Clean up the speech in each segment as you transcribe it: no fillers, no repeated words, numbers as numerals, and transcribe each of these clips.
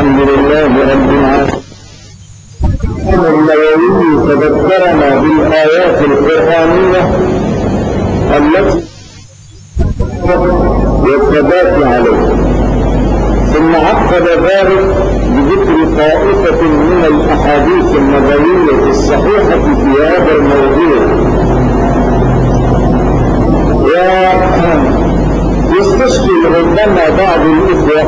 الحمد لله رب العالمين. النووي تذكرنا بالآيات القرآنية التي والثبات عليها، ثم عقد ذلك بذكر طائفة من الأحاديث النبوية الصحيحة في هذا الموضوع. ويستشكل ربما بعض الإخوة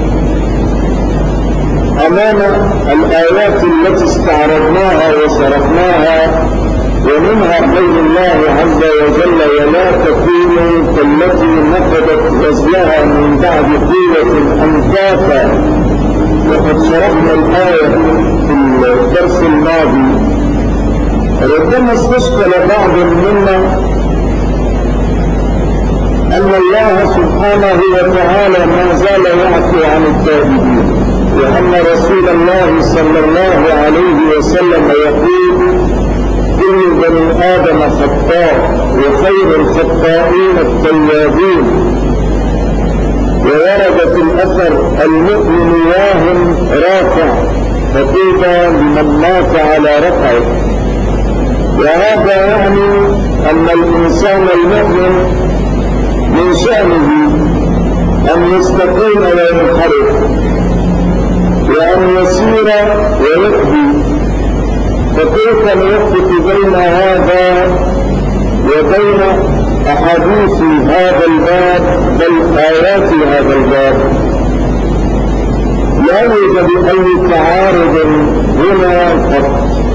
أمام الآيات التي استعرضناها وشرحناها، ومنها قول الله عز وجل: ولا تكونوا كالتي نقضت غزلها من بعد قوة أنكاثا. وقد شرحنا الآية في الدرس الماضي. ربما استشكل بعض منا أن الله سبحانه وتعالى ما زال يعفو عن التائبين، وأن رسول الله صلى الله عليه وسلم يقول: كل بني آدم خطاء وخير الخطائين التوابين. وورد في الأثر: المؤمن واهم رافع، فطوبى لمن مات على رفعه. وهذا يعني أن الإنسان المؤمن من شأنه أن يستقيم وينحرف، وأن يسير ويقضي. فكيف نوفق بين هذا وبين أحاديث هذا الباب بل آيات هذا الباب؟ لا يوجد أي تعارض هنا قط.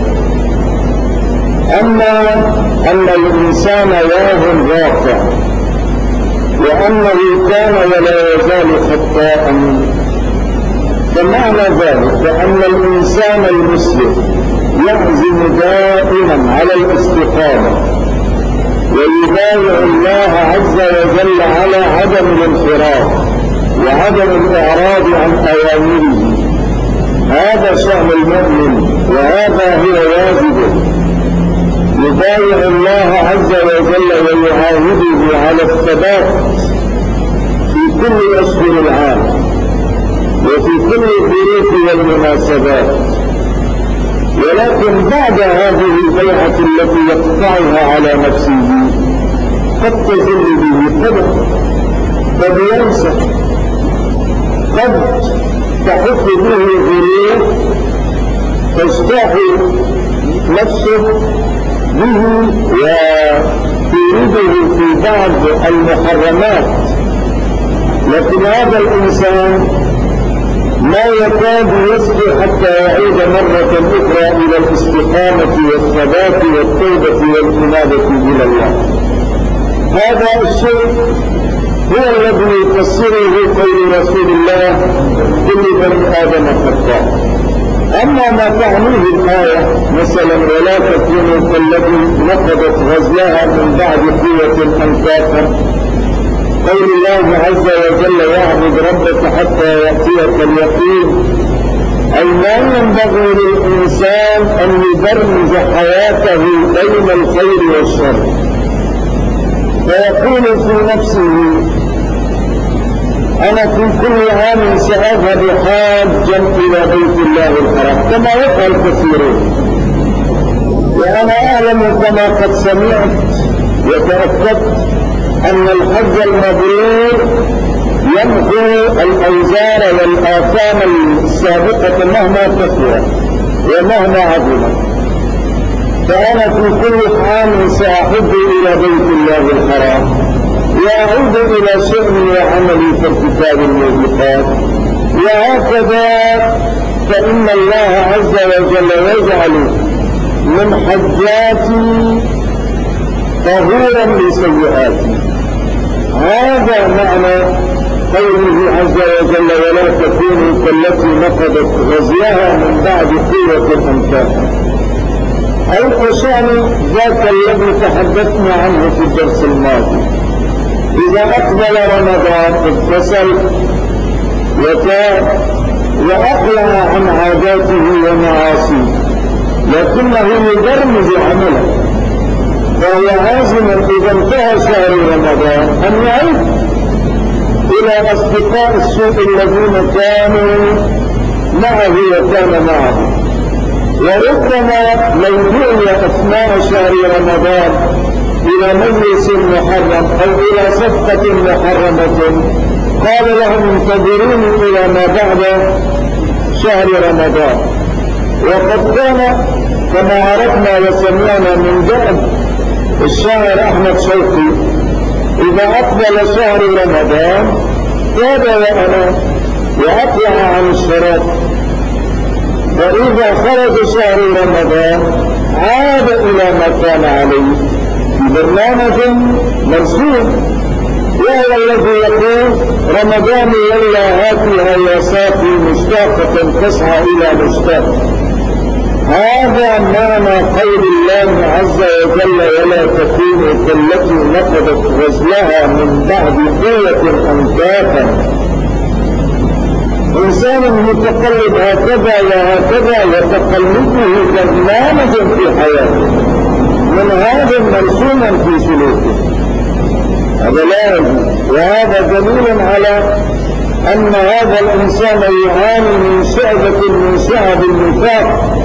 أما أن الإنسان واهم رافع، وأنه كان ولا يزال خطاء، فمعنى ذلك أن الإنسان المسلم يعزم دائما على الاستقامة، ويبايع الله عز وجل على عدم الانحراف وعدم الإعراض عن أوامره. هذا شأن المؤمن، وهذا هو واجبه. يبايع الله عز وجل ويعاهده على الثبات في كل أشهر العام وفي كل الظروف والمناسبات. ولكن بعد هذه البيعة التي يقطعها على نفسه قد تزل به قدر، قد ينسى، قد تحط به ظروف تجتاح نفسه به وتريده في بعض المحرمات. لكن هذا الإنسان ما يكاد يصبر حتى يعود مرة أخرى إلى الاستقامة والثبات والتوبة والإنابة إلى الله. هذا الشيء هو الذي يفسره قول رسول الله: كل بني آدم خطاء. أما ما تعنيه الآية مثلا: ولا تكونوا كالتي نقضت غزلها من بعد قوة أنكاثا، قول الله عز وجل: واعبد ربك حتى يأتيك اليقين، أي ما ينبغي للإنسان أن يبرز حياته بين الخير والشر، فيقول في نفسه: أنا في كل عام سأذهب حاجا إلى بيت الله الحرام، كما يفعل كثيرون. وأنا أعلم كما قد سمعت وتأكدت أن الحج المبرور يمحو الأوزار والآثام السابقة مهما كثرت ومهما عظمت. فأنا في كل عام سأحج إلى بيت الله الحرام، وأعود إلى شأني وعملي في ارتكاب الموبقات. وهكذا فإن الله عز وجل يجعل من حجاتي طهورا لسيئاتي. هذا معنى قوله عز وجل: ولا تكونوا كالتي نقضت غزلها من بعد قوة أنكاثا. أي كشأن ذاك الذي تحدثنا عنه في الدرس الماضي. إذا أقبل رمضان اغتسل وتاب وأقلع عن عاداته ومعاصيه، لكنه يبرمج عمله، فهو عازم إذا انتهى شهر رمضان أن يعود إلى أصدقاء السوء الذين كانوا معه وكان معه. وربما لو دعي أثناء شهر رمضان إلى مجلس محرم أو إلى صفقة محرمة قال لهم انتظروني إلى ما بعد شهر رمضان. وقد كان كما عرفنا وسمعنا من دأب الشاعر أحمد شوقي إذا أقبل شهر رمضان تاب وأنا وأطلع عن الشراب، فإذا خرج شهر رمضان عاد إلى ما كان عليه في برنامج مرسوم، وهو الذي يقول رمضان لولا هاتها يا ساقي مشتاقة تسعى إلى مشتاق. هذا معنى قول الله عز وجل ولا تكونوا كالتي نقضت غزلها من بعد قوة أنكافا. إنسان متقلب هكذا وهكذا وتقلبه برنامج في حياته من هذا مرسوما في سلوكه، هذا لا يجوز. وهذا دليل على أن هذا الإنسان يعاني من شعبة من شعب النفاق،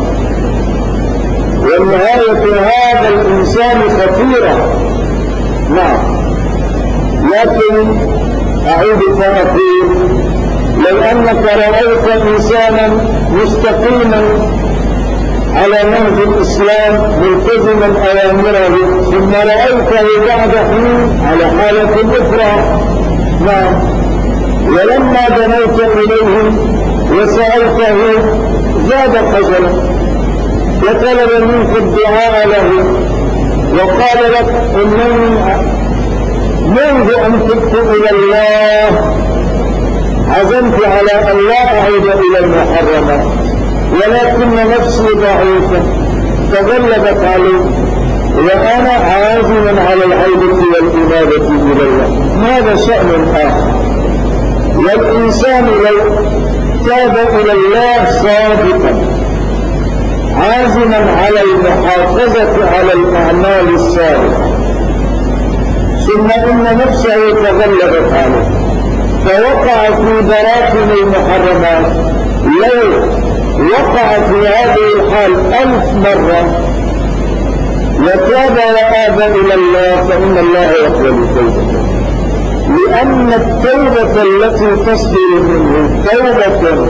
ونهاية هذا الإنسان خطيرة. نعم، لكن أعيد فأقول لو أنك رأيت إنسانا مستقيما على نهج الإسلام ملتزما أوامره ثم رأيته بعد حين على حالة أخرى، نعم، ولما دنوت إليه وسألته زاد خجلا وطلب منك الدعاء له وقال لك إنني منذ أن تبت إلى الله عزمت على أن لا أعود إلى المحرمات، ولكن نفسي ضعيفة تغلبت علي وأنا عازم على العودة والإنابة إلى الله. هذا شأن آخر. والإنسان لو تاب إلى الله صادقا عازما على المحافظة على الأعمال الصالحة ثم إن نفسه تغلبت عليه فوقع في براثن المحرمات، لو وقع في هذه الحال 1000 مرة وتاب وآب إلى الله فإن الله يقبل توبته، لأن التوبة التي تصدر منه توبة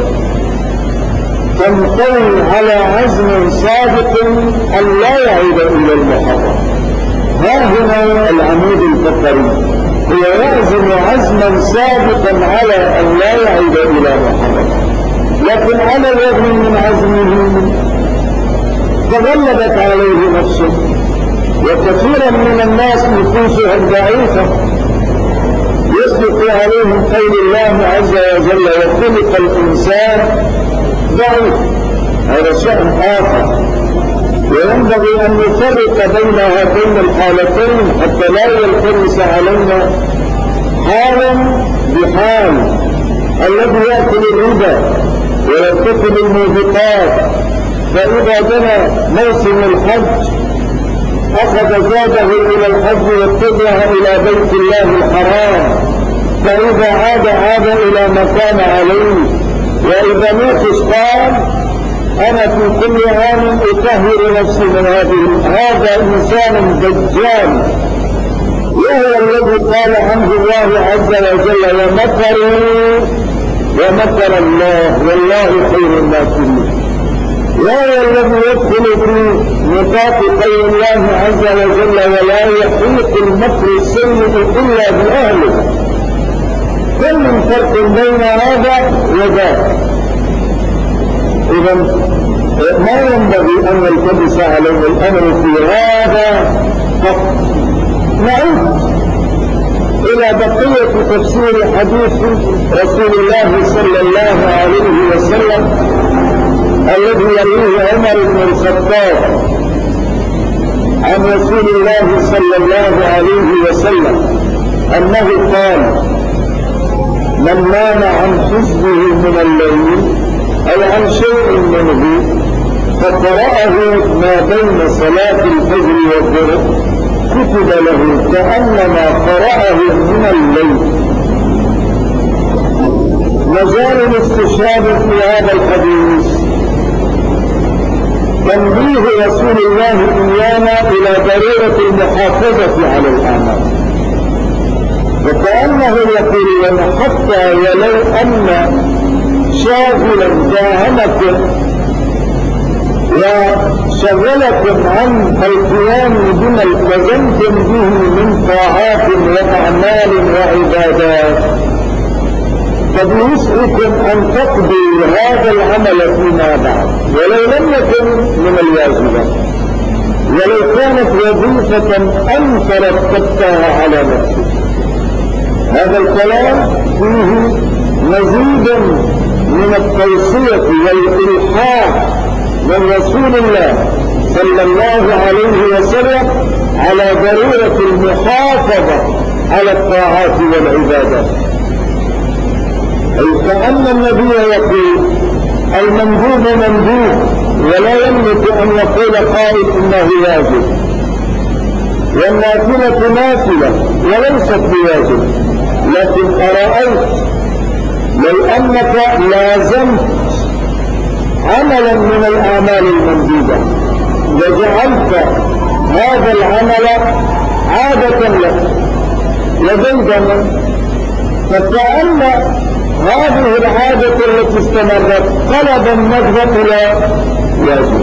تنطوي على عزم صادق أن لا يعود إلى المحرم. ها هنا العمود الفقري، هو يعزم عزما صادقا على أن لا يعود إلى محرم، لكن على الرغم من عزمه تغلبت عليه نفسه. وكثيرا من الناس نفوسهم ضعيفة يصدق عليهم قول الله عز وجل وخلق الإنسان ضعيف، هذا شأن آخر. وينبغي أن نفرق بين هاتين الحالتين حتى لا يلتبس علينا حالا بحال. الذي يأكل الربا ويرتكب الموبقات فإذا دنا موسم الحج أخذ زاده إلى الحج واتجه إلى بيت الله الحرام، فإذا عاد إلى ما كان عليه. وإذا نوحش قال أنا في كل عام أطهر نفسي من هذا إنسان دجال، وهو الذي قال عنه الله عز وجل ومكروا ومكر الله والله خير الماكرين. وهو الذي يدخل في نطاق قول الله عز وجل ولا يحيق المكر السيء إلا بأهله. كل من فرق بين هذا وذاك. إذا ما ينبغي أن يلتبس عليه الأمر في هذا فقط. نعود إلى بقية تفسير حديث رسول الله صلى الله عليه وسلم الذي يرويه عمر بن الخطاب عن رسول الله صلى الله عليه وسلم أنه قال من نام عن حزبه من الليل أو عن شيء منه فقرأه ما بين صلاة الفجر والظهر كتب له كأنما قرأه من الليل. مجال الاستشهاد في هذا الحديث تنبيه رسول الله إيانا إلى ضرورة المحافظة على الأعمال، وكأنه يقول لنا حتى ولو أن شاغلا داهمكم وشغلكم عن القيام بما التزمتم به من طاعات وأعمال وعبادات، قد يسعكم أن تقضوا هذا العمل فيما بعد ولو لم يكن من الواجبات، ولو كانت وظيفة أنت رتبتها على نفسك. هذا الكلام فيه مزيد من التوصية والإلحاح من رسول الله صلى الله عليه وسلم على ضرورة المحافظة على الطاعات والعبادات. أي كأن النبي يقول المندوب مندوب، ولا يملك أن يقول قائل إنه واجب، والنافلة نافلة وليست بواجب. لكن أرأيت لو أنك لازمت عملا من الأعمال المندوبة وجعلت هذا العمل عادة لك وجيدا، فكأن هذه العادة التي استمرت طلب النجد إلى واجب،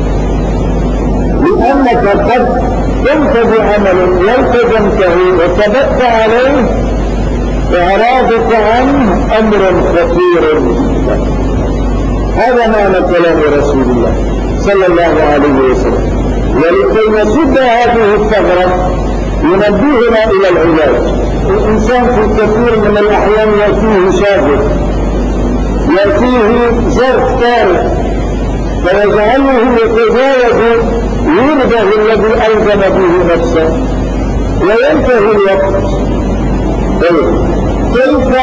لأنك قد قمت بعمل والتزمته وثبت عليه إعراضك عنه أمر خطير جدا. هذا معنى كلام رسول الله صلى الله عليه وسلم. ولكي نسد هذه الثغرة ينبهنا إلى العلاج. الإنسان في كثير من الأحيان يأتيه شاغل، يأتيه ظرف طارئ فيجعله يتجاوز ورده الذي ألزم به نفسه وينتهي الوقت. كيف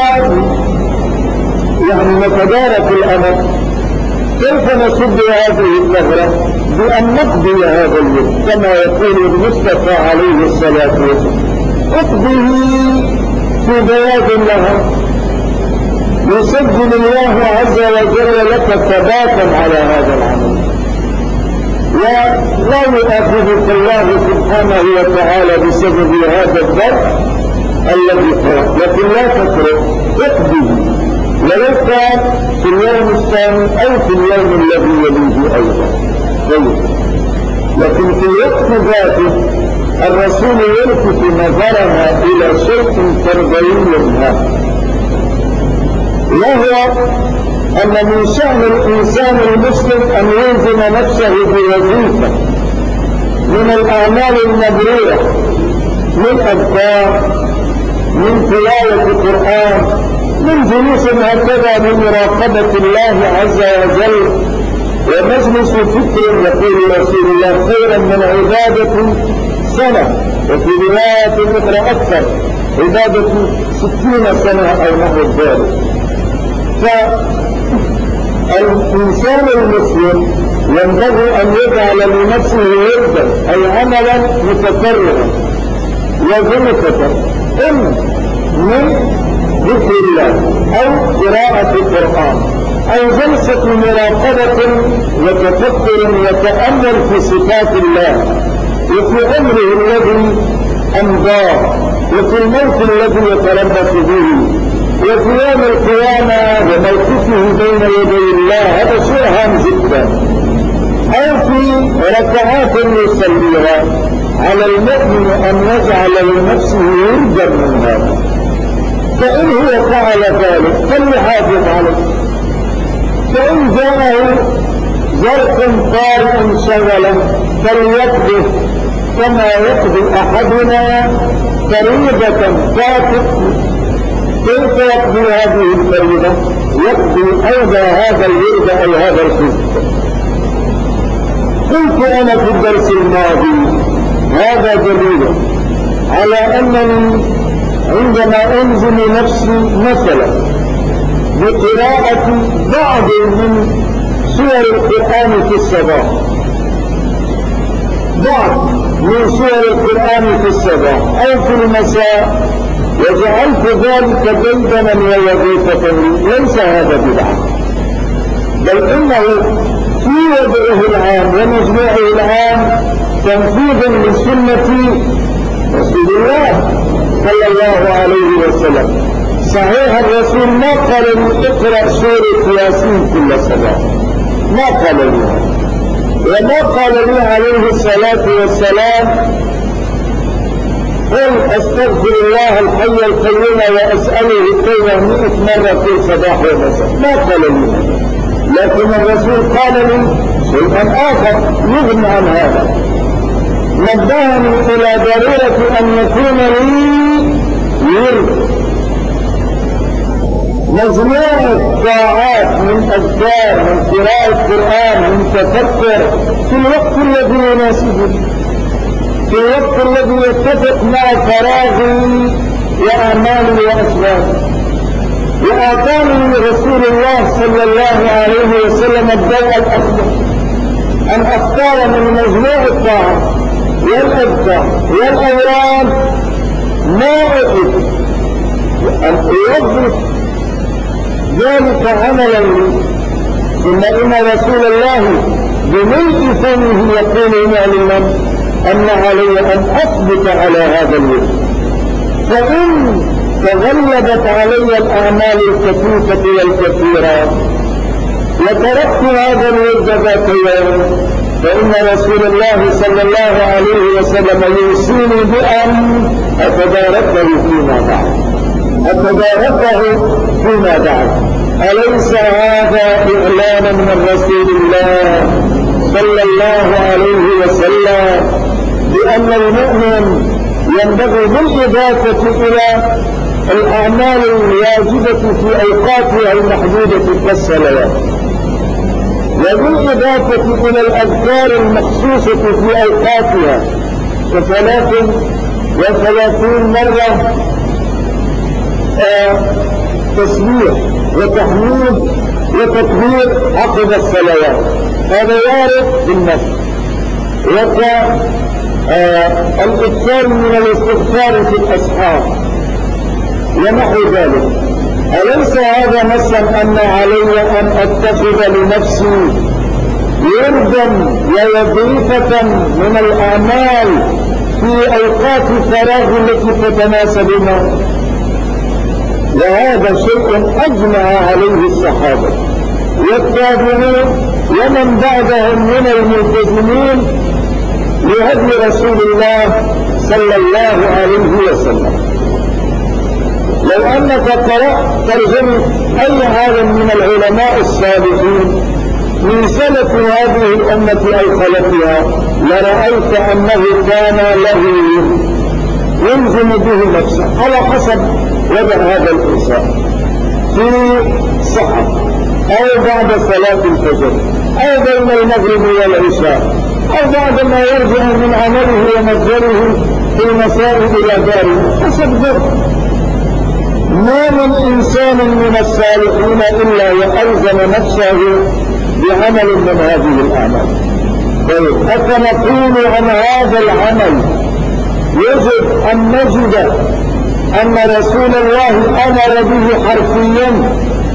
نتدارك الأمر؟ كيف نسد هذه الثغرة؟ بأن نقضي هذا اليوم كما يقول المصطفى عليه الصلاة والسلام: اقضه في بياض النهار يسجل الله عز وجل لك ثباتا على هذا العمل، ولا يؤاخذك الله سبحانه وتعالى بسبب هذا الضرب الذي فرق، لكن لا تترك، اقضه ولو كان في اليوم الثاني أو في اليوم الذي يليه أيضا. لكن في الوقت ذاته الرسول يلفت نظرنا إلى شيء تربوي هام، وهو أن من شأن الإنسان المسلم أن يلزم نفسه بوظيفة من الأعمال المبرورة، من أذكار، من تلاوة القرآن، من جلوس هكذا بمراقبة الله عز وجل ومجلس فكر. يقول رسول الله: خيرا من عبادة سنة، وفي رواية أخرى أكثر، عبادة 60 سنة أو نحو ذلك. فالإنسان المسلم ينبغي أن يجعل لنفسه وردا، أي عملا متكررا وظيفة، من ذكر الله أو قراءة القرآن أو جلسة مراقبة وتفكر وتأمل في صفات الله وفي أمره الذي أمضاه وفي الموت الذي يتربص به وفي يوم القيامة وموقفه بين يدي الله. هذا شيء هام جدا. أو في ركعات يصليها. على المؤمن أن يجعل لنفسه وردا من هذا، فإن هو فعل ذلك فليحافظ عليه، فإن جاءه ظرف طارئ شغلا فليقضه كما يقضي أحدنا فريضة فاتت. كيف يقضي هذه الفريضة؟ يقضي أيضا هذا الورد أو هذا الحزب. قلت أنا في الدرس الماضي هذا دليل على أنني عندما أنزل نفسي مثلا بقراءة بعض من سور القرآن في الصباح، بعض من سور القرآن في الصباح أو في المساء وجعلت ذلك ديدنا ووظيفة لي، ليس هذا بدعة، بل إنه في وضعه العام ومجموعه العام تنفيذ لسنة رسول الله صلى الله عليه وسلم. صحيح الرسول ما قال لي اقرأ سورة ياسين كل صباح، ما قال لي، وما قال لي عليه الصلاة والسلام قل استغفر الله الحي القيوم واسأله التوبة 100 مرة كل صباح ومساء، ما قال لي. لكن الرسول قال لي شيئا آخر يغني عن هذا، نبهني إلى ضرورة أن يكون لي ورد مجموعة ساعات من أذكار، من قراءة قرآن، من تفكر في الوقت الذي يناسبني، في الوقت الذي يتفق مع فراغي وأعمالي وأسبابي. وآتاني رسول الله صلى الله عليه وسلم الضوء الأخضر أن أختار من مجموع الطاعات والأذكار والأوراد ما أحب أن أوظف ذلك عملا لي. ثم إن رسول الله بملء فمه يقول معلما أن علي أن أثبت على هذا الوجه، فإن تغلبت علي الأعمال الكثيفة والكثيرة وتركت هذا الوجه ذات يوم، فإن رسول الله صلى الله عليه وسلم يوصيني بأن أتداركه فيما بعد. أليس هذا إعلان من رسول الله صلى الله عليه وسلم بأن المؤمن ينبغي بالإضافة إلى الأعمال الواجبة في أوقاتها المحدودة كالصلوات، وبالإضافة إلى الأذكار المخصوصة في أوقاتها ك33 مرة تسبيح وتحميد وتكبير عقب الصلوات، هذا وارد بالنص. الإكثار من الاستغفار في الأسحار ونحو ذلك. أليس هذا نصا أن علي أن أتخذ لنفسي وردا ووظيفة من الأعمال في أوقات فراغ التي تتناسب معه؟ وهذا شيء أجمع عليه الصحابة والتابعون ومن بعدهم من الملتزمين لهدي رسول الله صلى الله عليه وسلم. لو أنك قرأت ترجمة أي عالم من العلماء الصالحين من سلف هذه الأمة أو خلفها لرأيت أنه كان له يلزم به نفسه على حسب وضع هذا الإنسان في صحة أو بعد صلاة الفجر أو بين المغرب والعشاء أو بعد ما يرجع من عمله ومتجره في المساء إلى داره، حسب ذلك. ما من إنسان من الصالحين إلا وألزم نفسه بعمل من هذه الأعمال. طيب أتنقول عن هذا العمل يجب أن نجد أن رسول الله أمر به حرفيا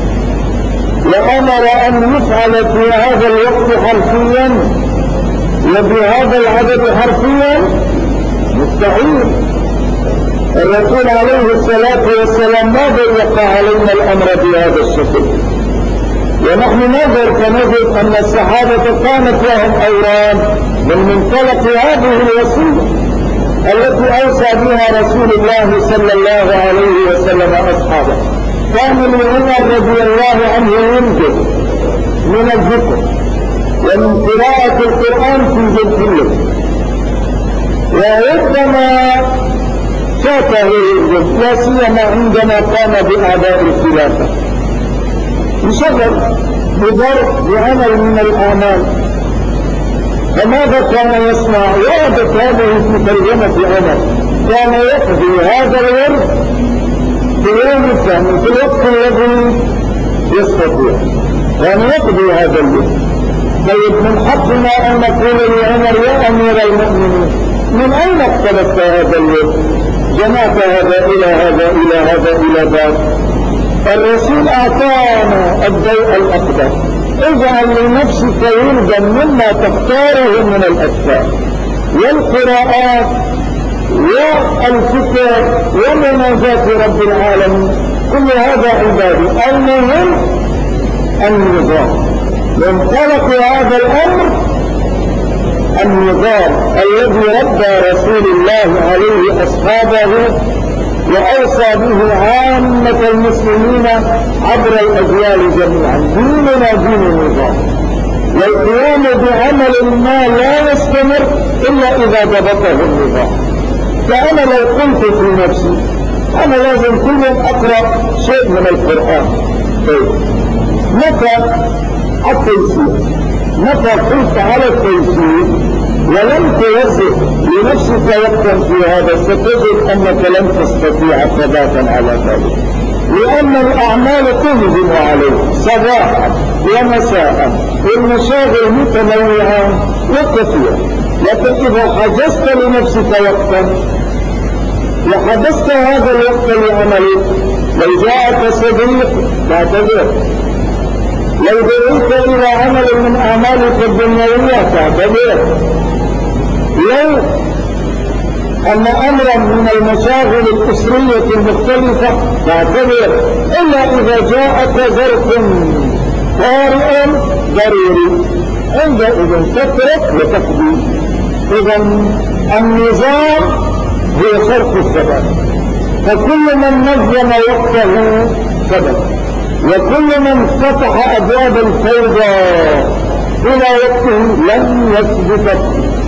وأمر أن يفعل في هذا الوقت حرفيا وبهذا العدد حرفيا؟ مستحيل. الرسول عليه الصلاة والسلام ما ضيق علينا الأمر بهذا الشكل، ونحن نظر فنجد أن الصحابة كانت لهم أوراد من منطلق هذه الوصية التي أوصى بها رسول الله صلى الله عليه وسلم أصحابه. كان لعمر رضي الله عنه ينجز من الذكر ومن قراءة القرآن في جلسه، وربما فاته الجزء لا سيما عندما قام بأعداء الخلافة يشغل بعمل من الأعمال. فماذا كان يصنع؟ وردت هذه في ترجمة عمر، كان يقضي هذا الورد في يوم الثاني في الوقت الذي يستطيع، كان يقضي هذا الورد. طيب من حقنا أن نقول لعمر يا أمير المؤمنين من أين اقتلت هذا الورد؟ جمعت هذا إلى هذا إلى هذا إلى ذاك. الرسول أعطانا الضوء الأخضر، اجعل لنفسك وردا مما تختاره من الأذكار والقراءات والفكر ومناجاة رب العالمين، كل هذا عبادي. المهم النظام، منطلق هذا الأمر النظام الذي ربى رسول الله عليه أصحابه وأوصى به عامة المسلمين عبر الأجيال جميعا. ديننا دين النظام، والقيام بعمل ما لا يستمر إلا إذا ضبطه النظام. فأنا لو قلت في نفسي أنا لازم كل يوم أقرأ شيء من القرآن، طيب متى التيسير؟ متى قلت على التيسير ولم توظف لنفسك وقتا في هذا ستجد أنك لن تستطيع ثباتا على ذلك، لأن الأعمال تهجم عليك صباحا ومساء والمشاغل متنوعة وكثيرة. لكن إذا حجزت لنفسك وقتا وحجزت هذا الوقت لعملك، لو جاءك صديق تعتذر، لو دعيت إلى عمل من أعمالك الدنيوية تعتذر، لو أن أمرا من المشاغل الأسرية المختلفة تعتذر، إلا إذا جاءك ظرف طارئ ضروري عندئذ تترك وتقضي. إذا النظام هو شرط الثبات، فكل من نظم وقته ثبت، وكل من فتح أبواب الفوضى إلى وقته لم يثبت.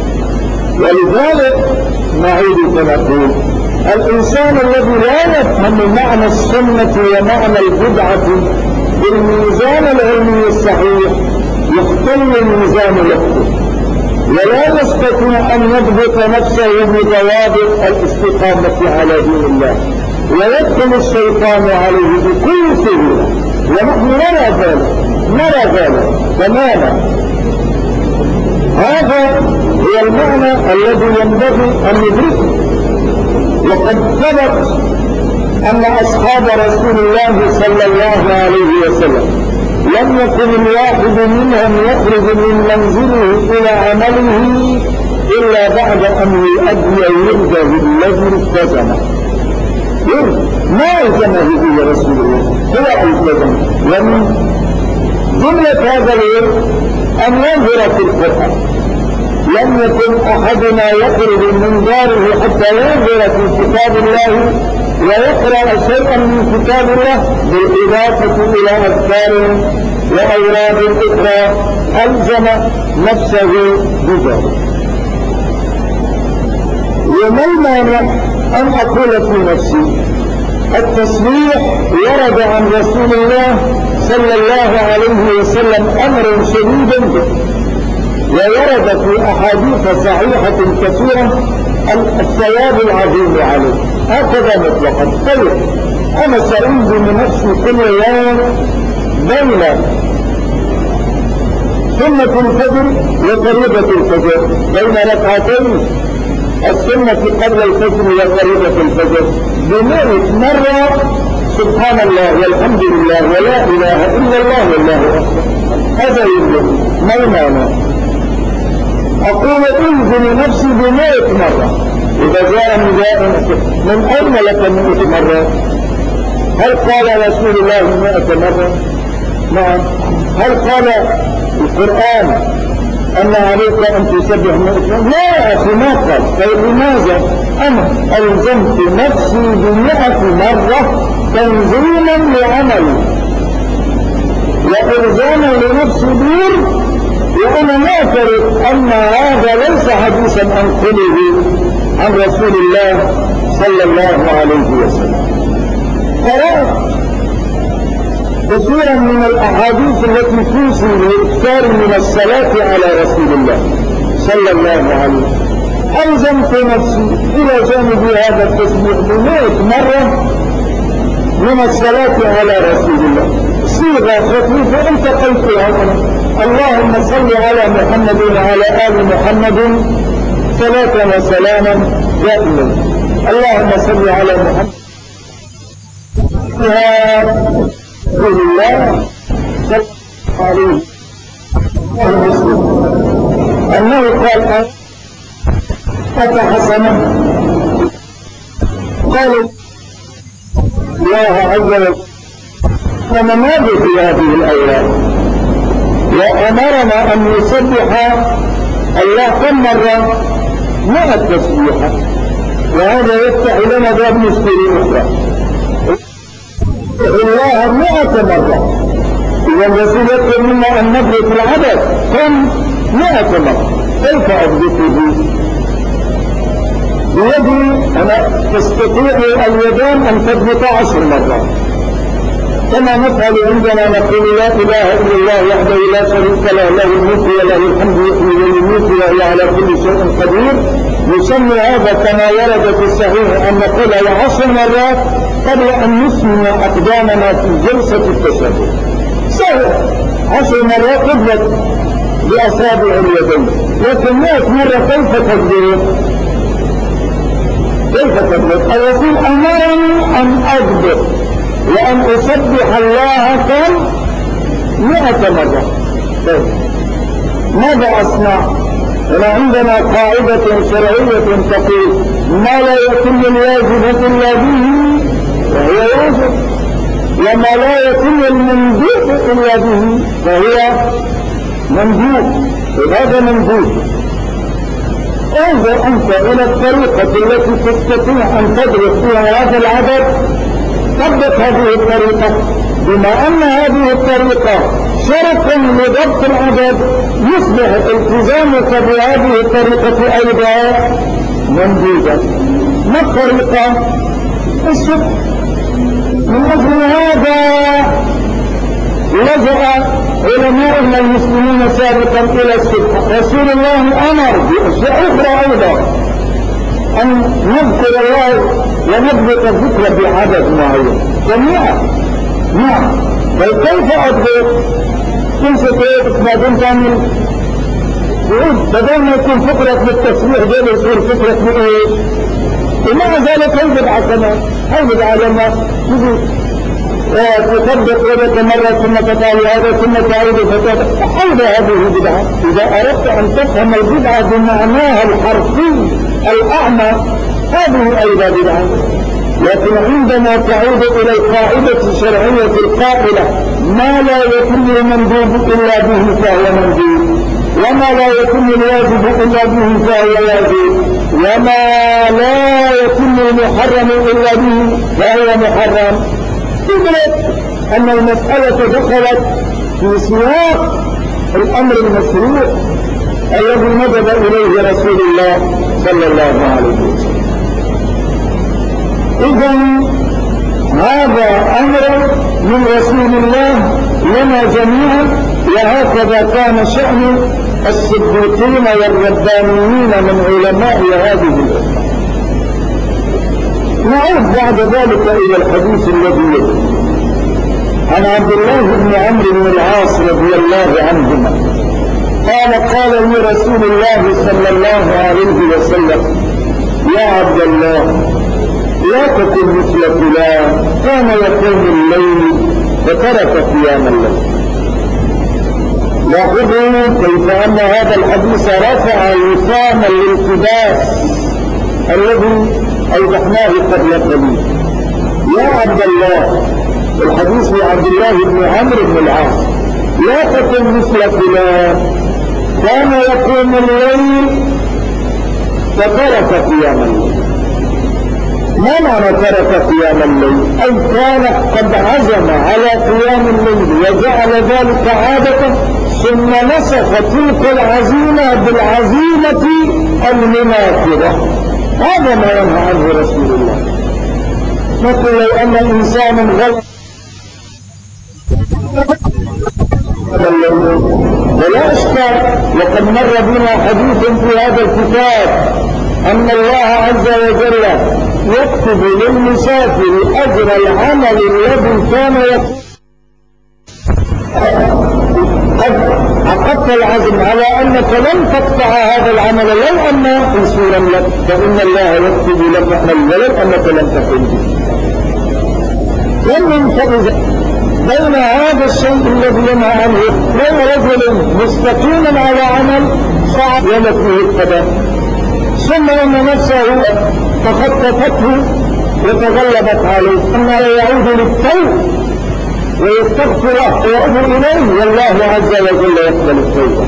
ولذلك نعيد فنقول الإنسان الذي لا يفهم معنى السنة ومعنى البدعة بالميزان العلمي الصحيح يختل ميزان وقته، ولا يستطيع أن يضبط نفسه بضوابط الاستقامة على دين الله، ويدخل الشيطان عليه بكل سهولة. ونحن نرى ذلك تماما. هذا هو المعنى الذي ينبغي أن ندركه. وقد ثبت أن أصحاب رسول الله صلى الله عليه وسلم لم يكن الواحد منهم يخرج من منزله إلى عمله إلا بعد أن يؤدي ورده الذي التزمه. ما التزمه به رسول الله، هو التزمه. ومن جملة هذا الورد أن ينظر في القرآن. لم يكن أحدنا يخرج من داره حتى ينظر في كتاب الله ويقرأ شيئا من كتاب الله بالإضافة إلى أذكار وأوراد أخرى ألزم نفسه بذلك. وما المانع أن أقول في نفسي التصريح ورد عن رسول الله صلى الله عليه وسلم أمر شديد به، وورد في أحاديث صحيحة كثيرة الثواب العظيم عليه، هكذا مطلقا. طيب أنا سألزم نفسي كل يوم بين سنة الفجر وفريضة الفجر، بين ركعتين السنة قبل الفجر وفريضة الفجر ب100 مرة سبحان الله والحمد لله ولا إله إلا الله والله أكبر. هذا يجب ما المعنى؟ أقول إنزل نفسي ب100 مرة. إذا جاء نداء من أين لك 100 مرة؟ هل قال رسول الله 100 مرة؟ نعم. هل قال القرآن أن عليك أن تسبح 100 مرة؟ لا أخي ما قال. فلماذا أنا ألزمت نفسي ب100 مرة تنظيما لعملي وإلزاما لنفسي دين، وأنا معترف أن هذا ليس حديثا أنقله عن رسول الله صلى الله عليه وسلم. قرأت كثيرا من الأحاديث التي توصي بالإكثار من الصلاة على رسول الله صلى الله عليه وسلم. ألزمت نفسي إلى جانب هذا التسبيح ب100 مرة من الصلاة على رسول الله، صيغة خفيفة انتقلتها أنا. اللهم صل على محمد وعلى آل محمد صلاة وسلاما دائما. اللهم صل على محمد. رسول الله صلى الله عليه وسلم أنه قال أتى حسنا قال الله عز وجل فنماذج في هذه الأيام وأمرنا أن نسبح الله كم مرة 100 تسبيحة، وهذا يفتح لنا باب مشكلة أخرى الله 100 مرة. إذا الرسول يطلب منا أن نضبط العدد كم 100 مرة، كيف أضبطه؟ بيدي أنا تستطيع اليدان أن تضبط 10 مرات كما نفعل عندنا نقول لا إله إلا الله وحده لا شريك له له الملك وله الحمد يحيي ويميت وهو على كل شيء قدير. نسمي هذا كما ورد في الصحيح أن نقول 10 مرات قبل أن نسمي أقدامنا في جلسة التشهد. سهل 10 مرات تضبط بأصابع اليدين، لكن 100 مرة كيف تضبط؟ كيف تضبط؟ الرسول أمرني أن أضبط وأن أسبح الله كم 100 مرة. ماذا أصنع؟ هنا عندنا قاعدة شرعية تقول ما لا يتم الواجب إلا به فهو واجب، وما لا يتم المندوب إلا به فهو مندوب، وهذا مندوب. انظر أنت إلى الطريقة التي تستطيع أن تدرك فيها هذا العدد، طبق هذه الطريقة، بما أن هذه الطريقة شرط لضبط العدد يصبح التزامك بهذه الطريقة أيضا مندوبا. ما الطريقة؟ الصبح. من أجل هذا لجأ علماء المسلمين سابقا إلى الصبح. رسول الله أمر بأشياء أخرى أيضا أن نذكر الله ونضبط الذكر بعدد معين جميعا. نعم، بل كيف أضبط؟ تمسك ايه بعدين تعمل يقول بدل ما يكون فكرة للتسبيح ده يصير فكرة لإيه؟ ومع ذلك يوجد حسنات، يوجد علامات، يجي تطبق ذلك مرة ثم تتالي هذا ثم تعيد فتاة. أيضا هذه بدعة. إذا أردت أن تفهم البدعة بمعناها الحرفي الأعمى هذه أيضا بدعة. لكن عندما تعود إلى القاعدة الشرعية القائلة ما لا يتم المندوب إلا به فهو مندوب، وما لا يتم الواجب إلا به فهو واجب، وما لا يتم المحرم إلا به فهو محرم، تدرك أن المسألة دخلت في سياق الأمر المشروع الذي ندب إليه رسول الله صلى الله عليه وسلم. إذن هذا أمر من رسول الله لنا جميعا، وهكذا كان شأن الصديقين والربانيين من علماء هذه الأمة. نعود بعد ذلك إلى الحديث الذي يلي عن عبد الله بن عمرو بن العاص رضي الله عنهما قال لي رسول الله صلى الله عليه وسلم يا عبد الله لا تكن مثل فلان كان يقوم الليل فترك قيام الليل. لاحظوا كيف أن هذا الحديث رفع وسام الالتباس الذي أوضحناه قبل قليل. يا عبد الله، الحديث لعبد الله بن عمرو بن العاص، لا تكن مثل فلان كان يقوم الليل فترك قيام الليل. ما معنى ترك قيام الليل؟ أي كان قد عزم على قيام الليل وجعل ذلك عادة ثم نسخ تلك العزيمة بالعزيمة المنافرة. هذا ما ينهى عنه رسول الله. مثل لو أن إنسانا غلط ولا أشكال، وقد مر بنا حديث في هذا الكتاب أن الله عز وجل يكتب للمسافر أجر العمل الذي كان يقوم. قد عقدت أخذت العزم على أنك لن تقطع هذا العمل لو أن ميسورا لك، فإن الله يكتب لك ولو أنك لم تقل به. ومن فضل بين هذا الشيء الذي ينهى عنه بين رجل مستقيم على عمل صعب يمته القدم، ثم ان نفسه تخطفته وتغلبت عليه، انه يعود للتوبه ويستغفر ويعود اليه، والله عز وجل يقبل التوبه.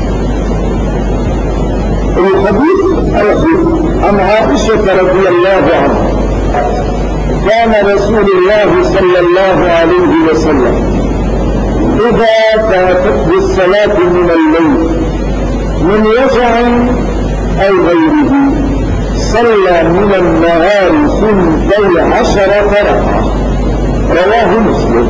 الحديث عن عائشه رضي الله عنها كان رسول الله صلى الله عليه وسلم إذا فاتته الصلاة من الليل من وجع أو غيره صلى من النهار 12 ركعة، رواه مسلم.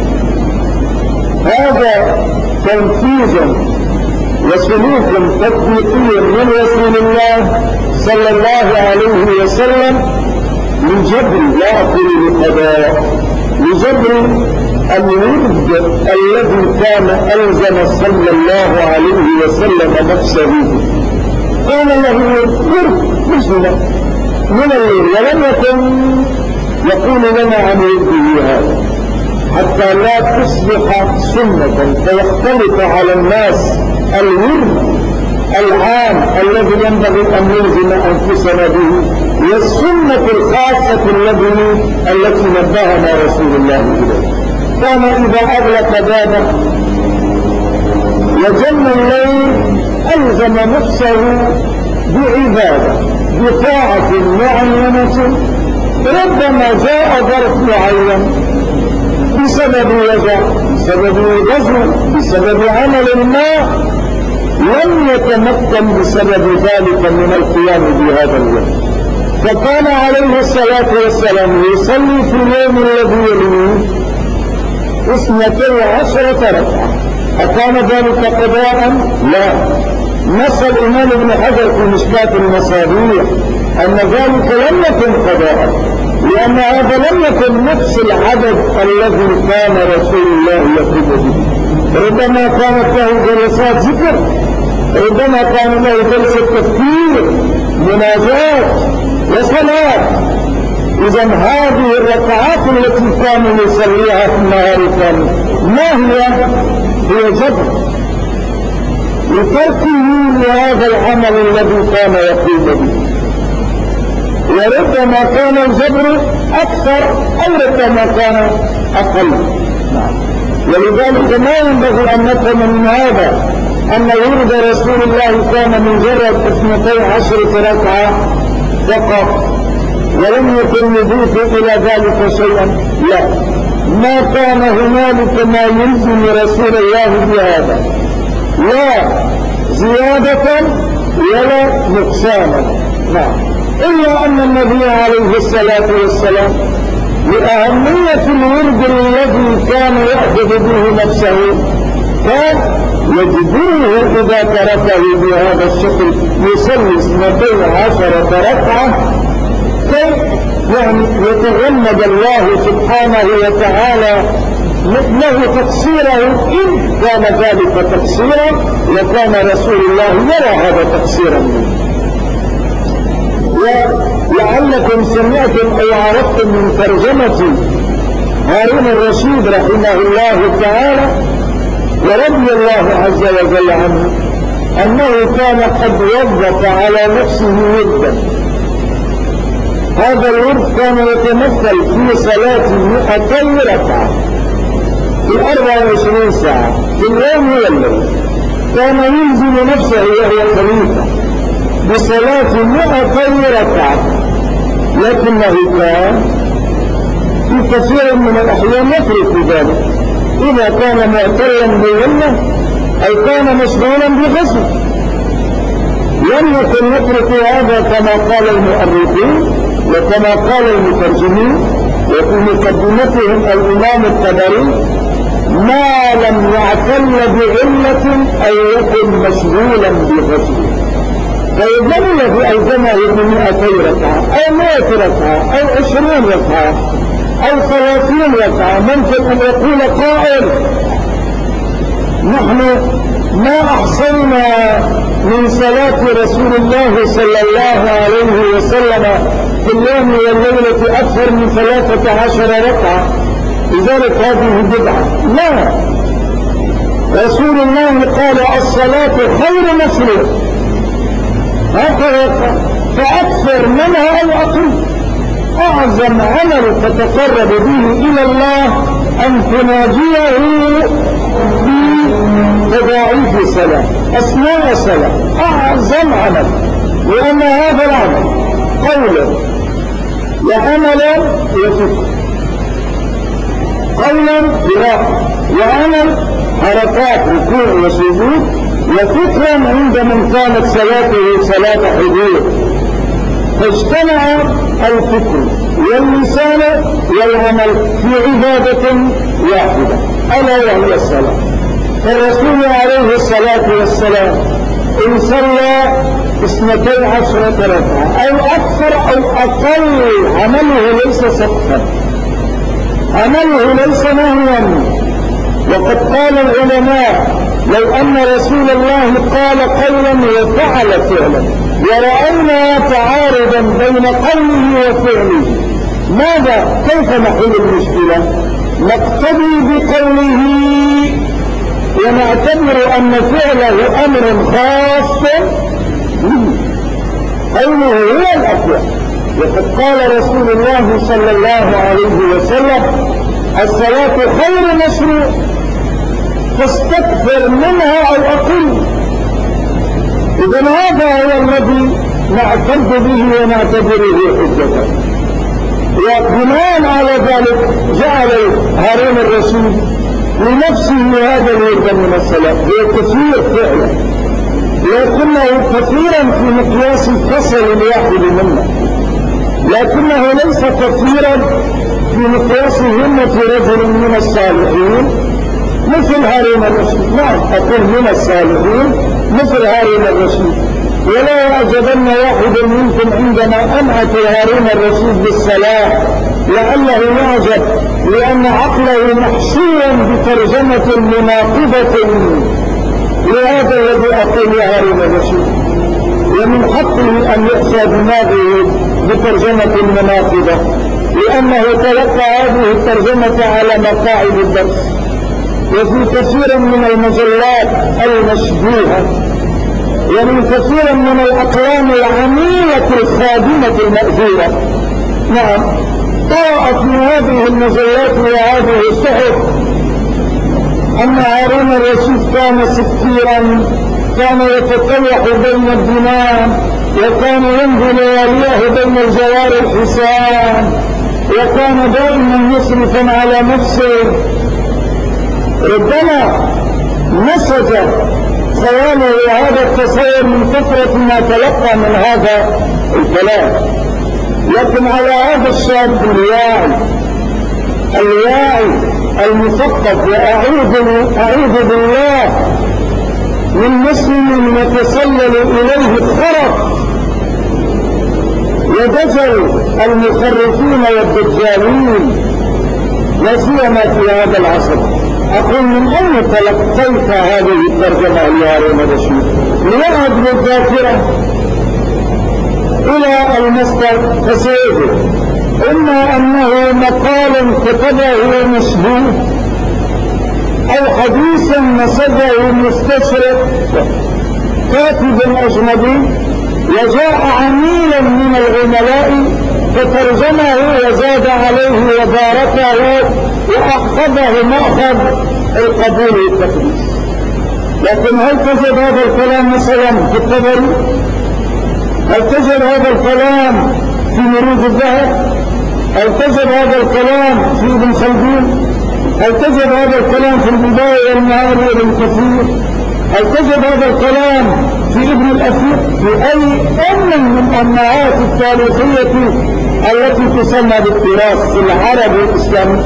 هذا تنفيذ وسلوك تطبيقي من رسول الله صلى الله عليه وسلم لجبر، لا أقول لقضاء، لجبر الورد الذي كان ألزم صلى الله عليه وسلم نفسه به. كان له ورد مسلم من الليل، ولم يكن يقول لنا عن ورده هذا حتى لا تصبح سنة فيختلط على الناس الورد العام الذي ينبغي أن نلزم أنفسنا به، والسنة الخاصة التي نبهنا رسول الله إليه. كان إذا أغلق بابه وجن الليل ألزم نفسه بعبادة بطاعة معينة، ربما جاء ظرف معين بسبب وجع، بسبب غزو، بسبب عمل ما لم يتمكن بسبب ذلك من القيام بهذا الوقت، فكان عليه الصلاة والسلام يصلي في اليوم الذي يليه 12 ركعة. أكان ذلك قضاء؟ لا. نص الإمام ابن حجر في مشكاة المصابيح أن ذلك لم يكن قضاء، لأن هذا لم يكن نفس العدد الذي كان رسول الله يقوم به. ربما كانت له جلسات ذكر، ربما كان له جلسة تفكير، مناجاة وصلاة. إذا هذه الركعات التي كان يصليها في النهار كان ما هي جبر لتركه لهذا العمل الذي كان يقوم به، وربما كان الجبر أكثر أو ربما كان أقل. ولذلك ما ينبغي أن نفهم من هذا أن ورد رسول الله كان مجرد 12 ركعة فقط ولم يكن يضيف إلى ذلك شيئا، لا، ما كان هنالك ما يلزم رسول الله بهذا، لا زيادة ولا نقصانا، إلا أن النبي عليه الصلاة والسلام لأهمية الورد الذي كان يحدث به نفسه كان يجبره إذا تركه بهذا الشكل يصلي 12 ركعة كي يتغمد الله سبحانه وتعالى له تقصيره إن كان ذلك تقصيرا، وكان رسول الله يرى هذا تقصيرا منه. ولعلكم سمعتم أو عرفتم من ترجمة هارون الرشيد رحمه الله تعالى ورضي الله عز وجل عنه أنه كان قد وظف على نفسه وردا. هذا الورد كان يتمثل في صلاة 200 ركعة في 24 ساعة في اليوم والليل. كان يلزم نفسه وهو خليفة بصلاة 200 ركعة، لكنه كان في كثير من الأحيان يترك ذلك إذا كان معتلا بغنة أو كان مشغولا بغزو. لم يكن يترك هذا كما قال المؤرخين وكما قال المترجمين، وفي مقدمتهم الإمام الطبري ما لم يعتل بعلة أو يكن مشغولا بغزو. فإذن الذي ألزمه من 200 ركعة أو 100 ركعة أو 20 ركعة أو 30 ركعة، ممكن أن يقول قائل نحن ما أحصلنا من صلاة رسول الله صلى الله عليه وسلم في اليوم والليلة أكثر من 13 ركعة، لذلك هذه بدعة. لا، رسول الله قال الصلاة خير مسلم، هكذا، فأكثر منها أو أقل. أعظم عمل تتقرب به إلى الله أن تناجيه بتضاعيف صلاة أثناء صلاة، أعظم عمل، لأن هذا العمل قولا وعملا وفكر. قولا قراءة، وعمل حركات ركوع وسجود، وفكرا عند من كانت صلاته صلاة حضور. فاجتمع الفكر واللسان والعمل في عبادة واحدة ألا وهي الصلاة. فالرسول عليه الصلاة والسلام إن صلى 12 ركعة أو أكثر أو أقل، عمله ليس سقطا، عمله ليس نهيا. وقد قال العلماء لو أن رسول الله قال قولا وفعل فعلا ورأينا تعارضا بين قوله وفعله، ماذا؟ كيف نحل المشكلة؟ نقتدي بقوله ونعتبر أن فعله أمر خاص به، قوله هو الأفضل. وقد قال رسول الله صلى الله عليه وسلم الصلاة خير مشروع، فاستكثر منها أو أقل. إذن هذا هو الذي نعتد به ونعتبره حجة. وبناء على ذلك جعل هارون الرشيد لنفسه هذا الورد من الصلاة، هو كثير فعلا، لكنه كثيرا في مقياس الكسل الواحد منه، لكنه ليس كثيرا في مقياس همة رجل من الصالحين مثل هارون الرشيد. نعم، أقول من الصالحين مثل هارون الرشيد. ولا يعجبن واحد منكم عندما أنعت هارون الرشيد بالصلاة لعله يعجب، لأن عقله محشورا بترجمة مناقضة لهذا الذي أقول يا هارون الرشيد، ومن حقه أن يأتي دماغه بترجمة مناقضة، لأنه تلقى هذه الترجمة على مقاعد الدرس وفي كثير من المجلات المشبوهة ومن كثير من الأقلام العميلة الخادمة المأثورة. نعم، قرأت من هذه المجلات وهذه الصحف أن هارون الرشيد كان سكيرا، كان يتطلح بين الدماء، وكان ينزل واليه بين الجوار الحسان، وكان دائما مسرفا على نفسه. ربما نسج خياله هذا التصور من كثرة ما تلقى من هذا الكلام، لكن على هذا الشاب الواعي المثقف، وأعوذ بالله من مسلم يتسلل إليه الخرف ودجل المخرفين والدجالين، لا سيما في هذا العصر. أقول من أين تلقيت هذه الترجمة يا هارون الرشيد؟ ليعد بالذاكرة إلى المصدر فسيده، إما أنه مقال كتبه مشبوه أو حديثا نسبه مستشرق كاتب أجنبي وجاء عميلا من العملاء فترجمه وزاد عليه وباركه وأخذه مأخذ القبول والتقديس. لكن هل تجد هذا الكلام مثلا في الطبري؟ هل تجد هذا الكلام في مروج الذهب؟ هل تجد هذا الكلام في ابن خلدون؟ هل تجد هذا الكلام في البداية والنهاية لابن كثير؟ هل تجد هذا الكلام في ابن الأثير؟ في أي من الأمعات التاريخية التي تسمى بالتراث في العرب والإسلام؟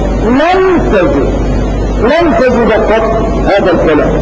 لن تجد قط هذا الكلام.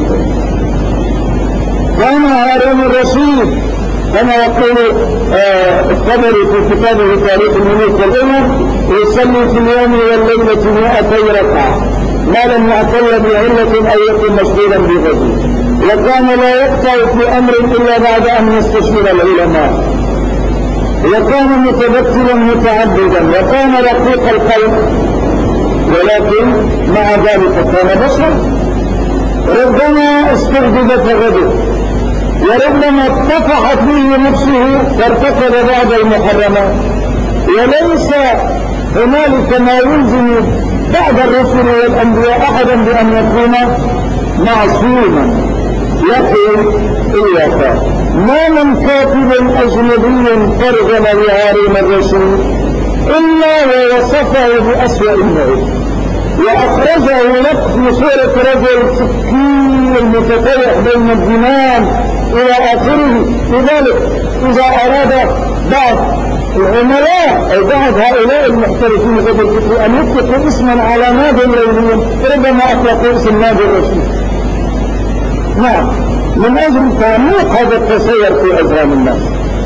كان هارون الرشيد كما يقول الطبري في كتابه تاريخ الملوك والأمم يصلي في اليوم والليلة 200 ركعة ما لم يعتل بعلة أو يكن مشغولا بغزو، وكان لا يقطع في أمر إلا بعد أن يستشير العلماء، وكان متبتلا متعبدا، وكان رقيق القلب، ولكن مع ذلك كان بشر. ربما استغضبت غضب، وربما اتفحت به نفسه فارتكب بعض المحرمات، وليس هنالك ما يلزم بعد الرسل والأنبياء أحدا بأن يكون معصوما. يقول إياك ما من كاتب أجنبي ترجم لهارون الرشيد إلا ووصفه بأسوأ النعم، وأخرجه لك في صورة رجل سكين متطوح بين الجنان إلى آخره. لذلك إذا أراد بعض العملاء أو بعض هؤلاء المحترفين قبل الفكر أن يطلقوا اسما على نادي الليلين ربما أطلقوا اسم نادي الرشيد. نعم، من أجل تعميق هذا التصور في أذهان الناس.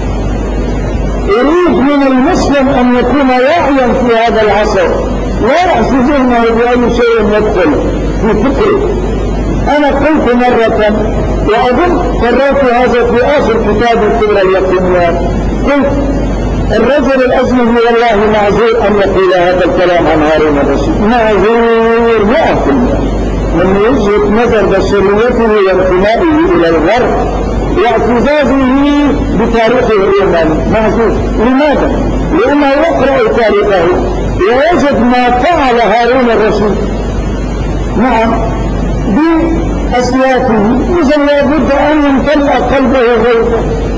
يريد من المسلم أن يكون واعيا في هذا العصر، لا يعصي ذهنه بأي شيء يدخل في فكره. أنا قلت مرة وأظن قررت هذا في آخر كتاب الكبرى اليقينيات، قلت الرجل الأجنبي والله معذور أن يقول هذا الكلام عن هارون الرشيد، معذور 100% من وجهة نظر بشريته وانتمائه إلى الغرب واعتزازه بتاريخه اليماني، معذور. لماذا؟ لأنه يقرأ تاريخه ويجد ما فعل هارون الرشيد نعم بأسلافه، إذا لابد أن يمتلأ قلبه غيره.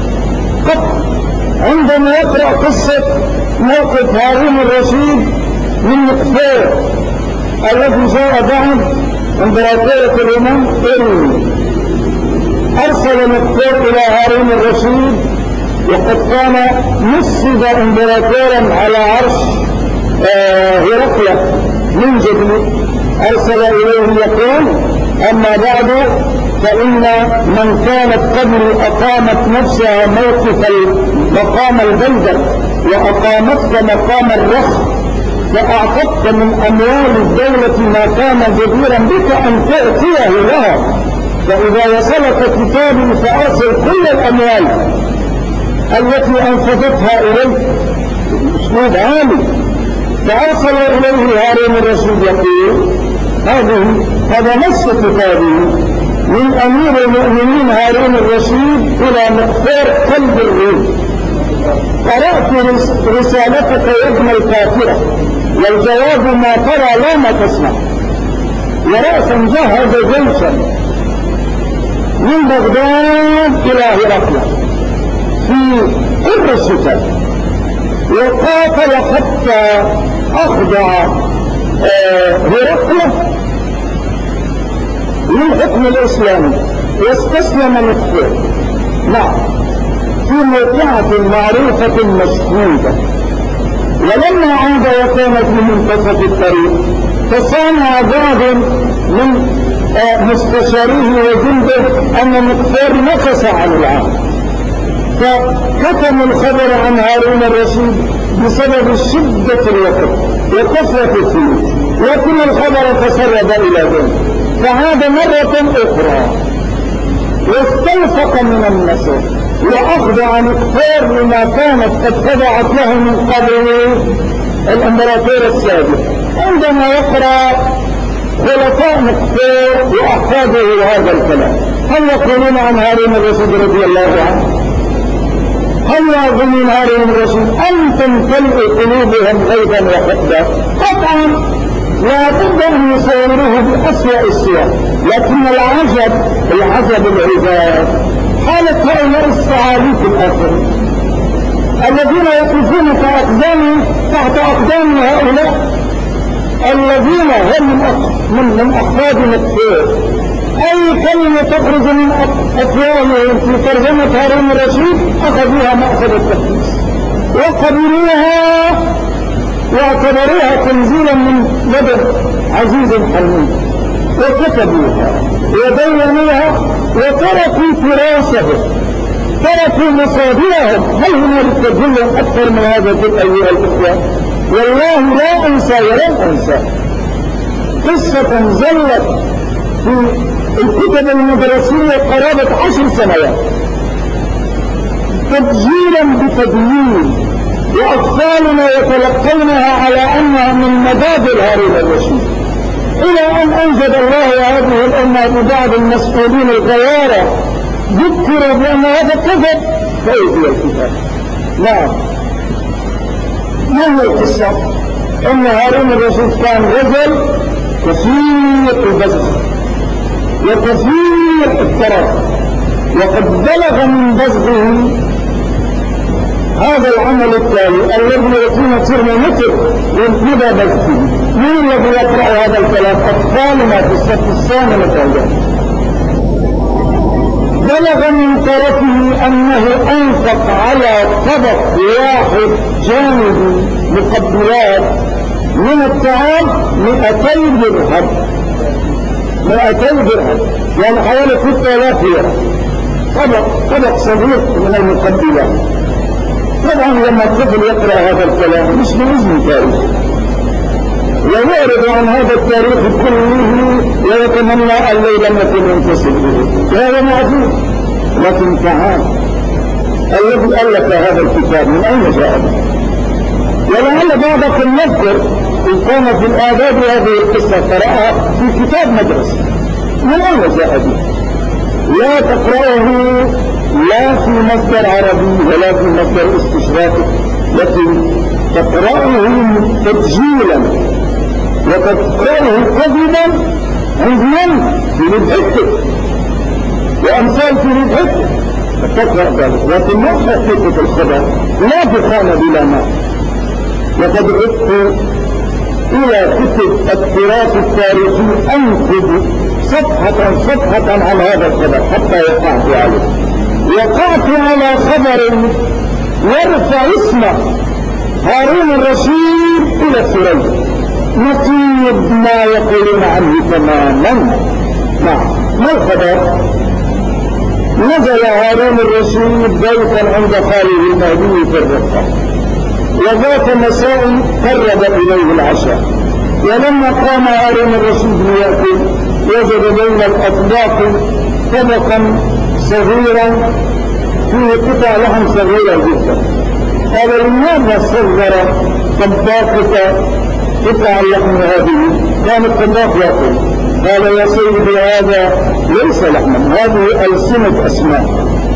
عندما يقرأ قصة موقف هارون الرشيد من مقفور الذي جاء بعد امبراطورة الرومان أرسل مقفور إلى هارون الرشيد، وقد كان نصب امبراطورا على عرش هرقل من جبل، أرسل إليه يقول أما بعد فإن من كانت قبل أقامت نفسها موقف مقام البلدة وأقامتك مقام الرخ، فأعطتك من أموال الدولة ما كان جديرا بك أن تأتيه لها، فإذا وصلت كتابي فأرسل كل الأموال التي أنفذتها إليك بأسلوب عالي. فأرسل إليه هارون الرشيد يقول هذا نص كتابي من أمير المؤمنين هارون الرشيد إلى مقفور قلب الروم، قرأت رسالتك يا ابن الكافرة، والجواب ما ترى لا ما تسمع. ورأسا جهز جيشا من بغداد إلى هرقل في قر الشتاء، وقاتل حتى أخضع هرقل للحكم الإسلامي واستسلم مقفور. نعم، في موقعة معروفة مشهودة. ولما عاد وكان في منتصف الطريق فصانع بعض من مستشاريه وجنده أن مقفور نقص عن العام، فكتموا الخبر عن هارون الرشيد بسبب شدة الوقت وكثرة الفلوس، لكن الخبر تسرب إلى ذلك، فعاد مرة أخرى واستنفق من النصر وأخضع مقفور لما كانت قد خضعت له من قبل الإمبراطور السابق. عندما يقرأ خلفاء مقفور وأحفاده هذا الكلام، هل يقولون عن هارون الرشيد رضي الله عنه؟ هل يظنون هارون الرشيد أن تمتلئ قلوبهم غيظا وحقدا؟ قطعا لا بد أن يصوروه بأسوأ الصور، لكن العجب العباد حالة هؤلاء الثعاليك الآخرين الذين يقفون تحت أقدام هؤلاء الذين هم من أحفاد مقفور. أي كلمة تخرج من أفواههم في ترجمة هارون الرشيد أخذوها مأخذ التخصيص وقبلوها واعتبروها تنزيلا من لدن عزيز حميد، وكتبوها وبينوها وتركوا تراثهم، تركوا مصادرهم. هل هنالك تدل أكثر من هذا أيها الإخوة؟ والله لا أنسى ولن أنسى قصة زلت في الكتب المدرسية قرابة 10 سنوات تبجيلا بتدوين، وأطفالنا يتلقونها على أنها من مبادئ هارون الرشيد، إلى أن أنجد الله هذه الأمة ببعض المسؤولين الغيارة ذكر بأن هذا كذب فأوتي الكتاب. نعم، ما هي القصة؟ أن هارون الرشيد كان رجل كثير البذخ وكثير الترف، وقد بلغ من بذخه هذا العمل التالي الذي يكون ترمومتر لمدى بذخه. من الذي يقرأ هذا الكلام؟ أطفالنا في الصف الثامن الأول. بلغ من طرفه أنه أنفق على طبق واحد جانبي مقبلات من الطعام 200 درهم، 200 درهم يعني حوالي 6000 ليرة. طبق صغير من المقبلات. طبعا لما الطفل يقرأ هذا الكلام مش بإذن تاريخ، ويعرض عن هذا التاريخ كله ويتمنى أن لم يكن ينتصر به، وهذا معذور. لكن تعال، الذي ألف هذا الكتاب من أين جاء به؟ ولعل بعضكم يذكر إن كان في الآداب هذه القصة قرأها في كتاب مدرسة. من أين جاء به؟ لا تقرأه لا في مصدر عربي ولا في مصدر استشراقي، لكن تقرأه تسجيلا وتقرأه كذبا عند من؟ في الحكم وأمثال في الحكم فتقرأ ذلك، لكن ما حقيقة الخبر لا بخانة بلا ماء. لقد عدت إلى كتب التراث التاريخي أنقذ صفحة عن هذا الخبر حتى وقعت عليه. وقعت على خبر يرفع اسمه هارون الرشيد إلى الثريا، نقيض ما يقولون عنه تماما. ما الخبر؟ نزل هارون الرشيد ضيفا عند خاله المهدي في الرقة، وذات مساء قرب إليه العشاء، ولما قام هارون الرشيد ليأكل وجد بين الأطباق طبقا صغيرا فيه قطع لحم صغيرة جدا. قال لماذا صغر طباقك قطع اللحم هذه؟ كان الطباق يأكل. قال يا سيدي هذا ليس لحما، هذه ألسنة أسماء.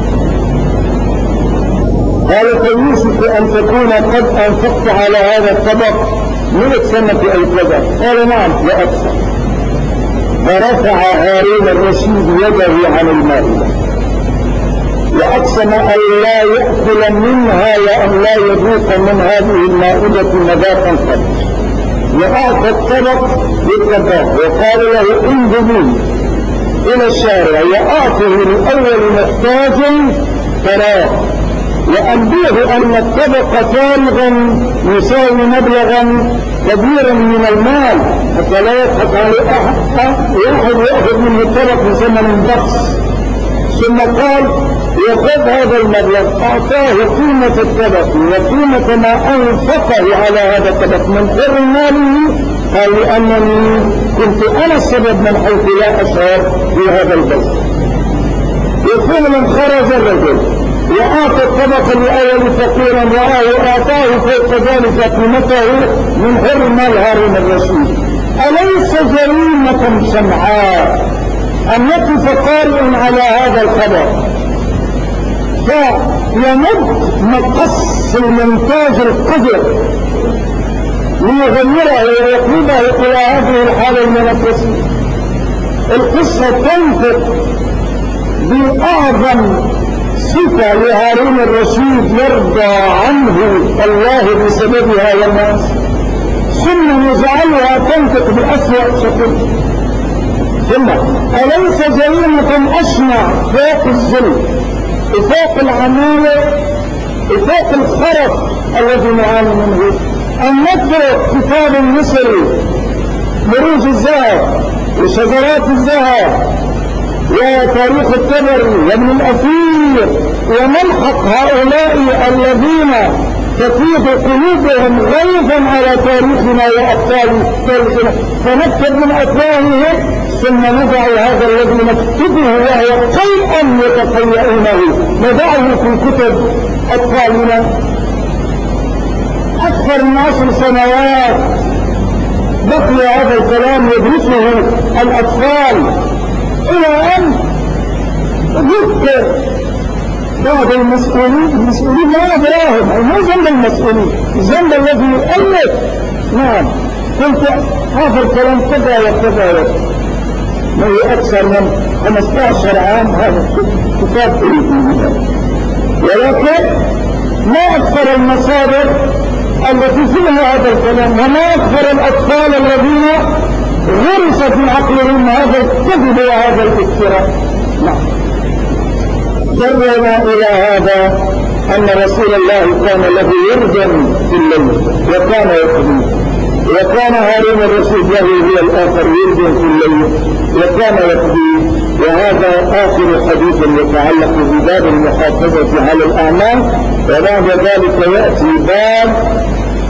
قال فيوشك أن تكون قد أنفقت على هذا الطبق 100 سنة أي كذا. قال نعم وأكثر. فرفع هارون الرشيد يده عن المائدة وأقسم أن لا يأكل منها وأن لا يذوق من هذه المائدة مذاقا قط، وأعطى الطبق للطباخ وقال له انزلوا إلى الشارع وأعطه لأول محتاج تراه، وأنبيه أن الطبق فارغا يساوي مبلغا كبيرا من المال حتى لا يضحك عليه أحد يأخذ منه الطبق بثمن بخس. ثم قال يأخذ هذا المبلغ، أعطاه قيمة الطبق وقيمة ما أنفقه على هذا الطبق من غير ماله. قال لأنني كنت أنا السبب من حيث لا أشعر في هذا البيت. وفعلا خرج الرجل وأعطى الطبق الأول فقيرا رآه أعطاه فوق ذلك قيمته من غير مال هارون الرشيد. أليس جريمة شمعاء أن يقف قارئ على هذا الخبر فيمد مقص المنتاج القدر ليغيره ويقلبه إلى هذه الحالة المنافسة؟ القصة تنطق بأعظم صفة لهارون الرشيد يرضى عنه الله بسببها والناس، ثم يجعلها تنطق بأسوأ شكل. ثم أليس جريمة أشنع فوق الظلم فوق العمالة فوق الخرف الذي نعاني منه أن نترك كتاب مصري بروج الذهب وشجرات الذهب وتاريخ الطبري وابن الأثير ونلحق هؤلاء الذين تفيض قلوبهم غيظا على تاريخنا وأبطال تاريخنا، فنكتب من أفواههم ثم نضع هذا الذي نكتبه وهو قيئا يتقيئونه نضعه في كتب أطفالنا أكثر من 10 سنوات. بقي هذا الكلام يدرسه الأطفال إلى أن يذكر بعض المسؤولين لا أدراهم، مو ذنب المسؤولين، الذنب الذي يؤلف. نعم قلت هذا الكلام كذا وكذا، ما هي أكثر من 15 عام هذا كتاب ولكن ما أكثر المصادر التي فيها هذا الكلام، وما أكثر الأطفال الذين غرس في عقلهم هذا الكذب وهذا الافتراء. نعم. جرنا إلى هذا أن رسول الله كان له وردا في الليل وكان يقضي، وكان هارون الرشيد له هو الآخر ورد في الليل وكان يقضي. وهذا آخر حديث يتعلق بباب المحافظة على الأعمال، وبعد ذلك يأتي باب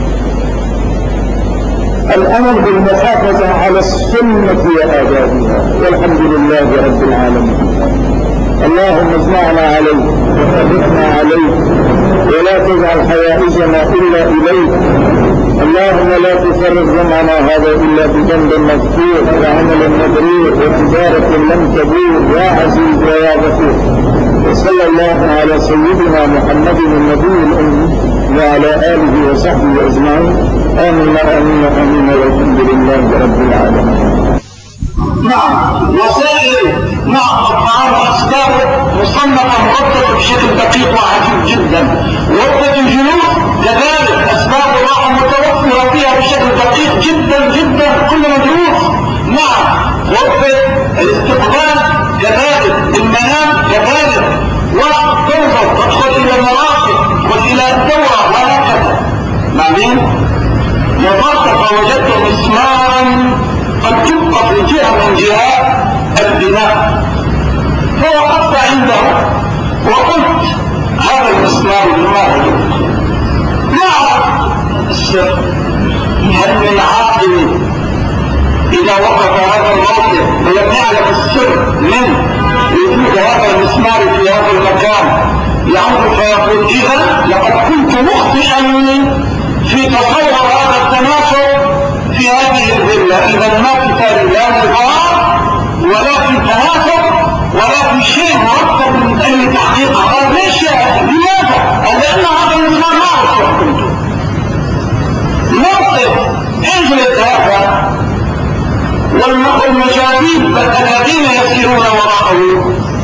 الأمر بالمحافظة على السنة وآدابها. والحمد لله رب العالمين. اللهم اجمعنا عليك وثبتنا عليك ولا تجعل حوائجنا إلا إليك. اللهم لا تفرغ جمعنا هذا إلا بذنب مغفور وعمل مبرور وتجارة لم تبور يا عزيز ويا غفور. وصلى الله على سيدنا محمد النبي الأمي وعلى آله وصحبه أجمعين. آمين آمين آمين والحمد لله رب العالمين. نعم. وسائل الطعام والأسباب مصنفة مرتبة بشكل دقيق وعجيب جدا. وردة الجلوس كذلك أسباب الراحة متوفرة فيها بشكل دقيق جدا جدا كل مدروس. نعم. وردة الاستقبال كذلك، المنام كذلك، وتنظر تدخل إلى المرافق وإلى الدورة وهكذا. بعدين نظرت فوجدت مسمارا قد تبقى في جهة من جهات البناء، فوقفت عنده وقلت هذا المسمار لماذا؟ ما أعرف السر. هل من عاقل إذا وقف هذا الموقف ولم يعلم السر من وجود هذا المسمار في هذا المكان يعود فيقول إذا لقد كنت مخطئا في تصور هذا التناسب في هذه الفيلا. إذا ما كتاب لا نظام ولا في تناسب ولا في شيء مرتب من أجل تحقيق هذا. ليش؟ لماذا؟ لأن هذا المسمار ما أعرف كنت موقف انزلت هذا والمجاذيب الذين يسيرون وراءه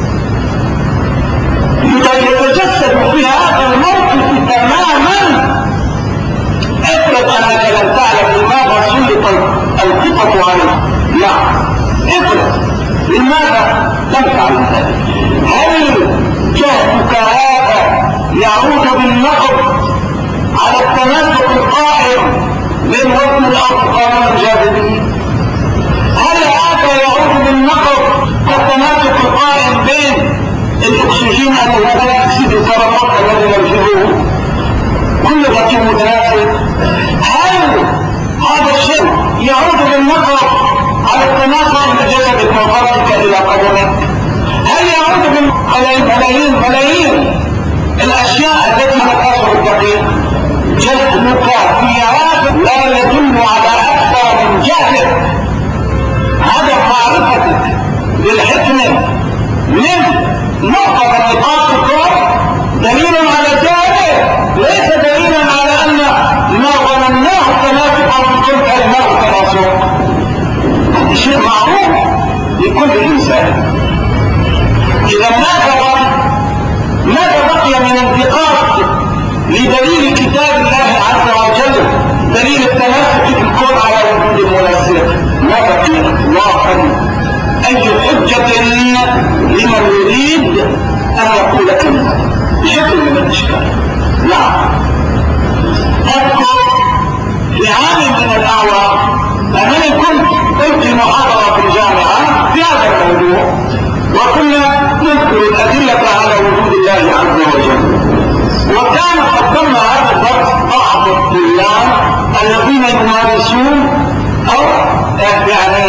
يتجسد في هذا الموقف تماما. افرض انك لم تعلم لماذا سلط القطط عليه. لا، افرض لماذا لم تعلم ذلك. هل جهدك هذا يعود بالنقد على التناسق القائم بين وزن الارض قانون الجاذبيه؟ هل هذا يعود بالنقد والتناسق القائم بين الاكسجين وثاني اكسيد الكربون الذي نرجعه؟ كل ذلك متناسق. هل هذا الشيء يعود بالنقد على التناسق بجسدك من فرقك الى قدمك؟ هل يعود بالملايين الاشياء التي نقاشه الدقيق؟ جسمك في هذا لا يدل على اكثر من جهلك. هذا معرفتك بالحكمة من نقطة نقاط الكون دليل على ذلك، ليس دليلا على ان ما ظنناه تناسقا كنت انه تناسق. شيء معروف لكل انسان. اذا ماذا بقي من انتقاد لدليل كتاب الله عز وجل، دليل التناسق في الكون على وجود المناسق؟ ما بقي اطلاقا اي حجة لمن يريد ان يقول كلمة بشكل من الاشكال. نعم. اذكر في عام من الاعوام انني كنت القي محاضرة في الجامعة في هذا الموضوع، وكنا نذكر الادلة على وجود الله عز وجل، وكان قدمنا هذا الدرس يمارسون أو يعني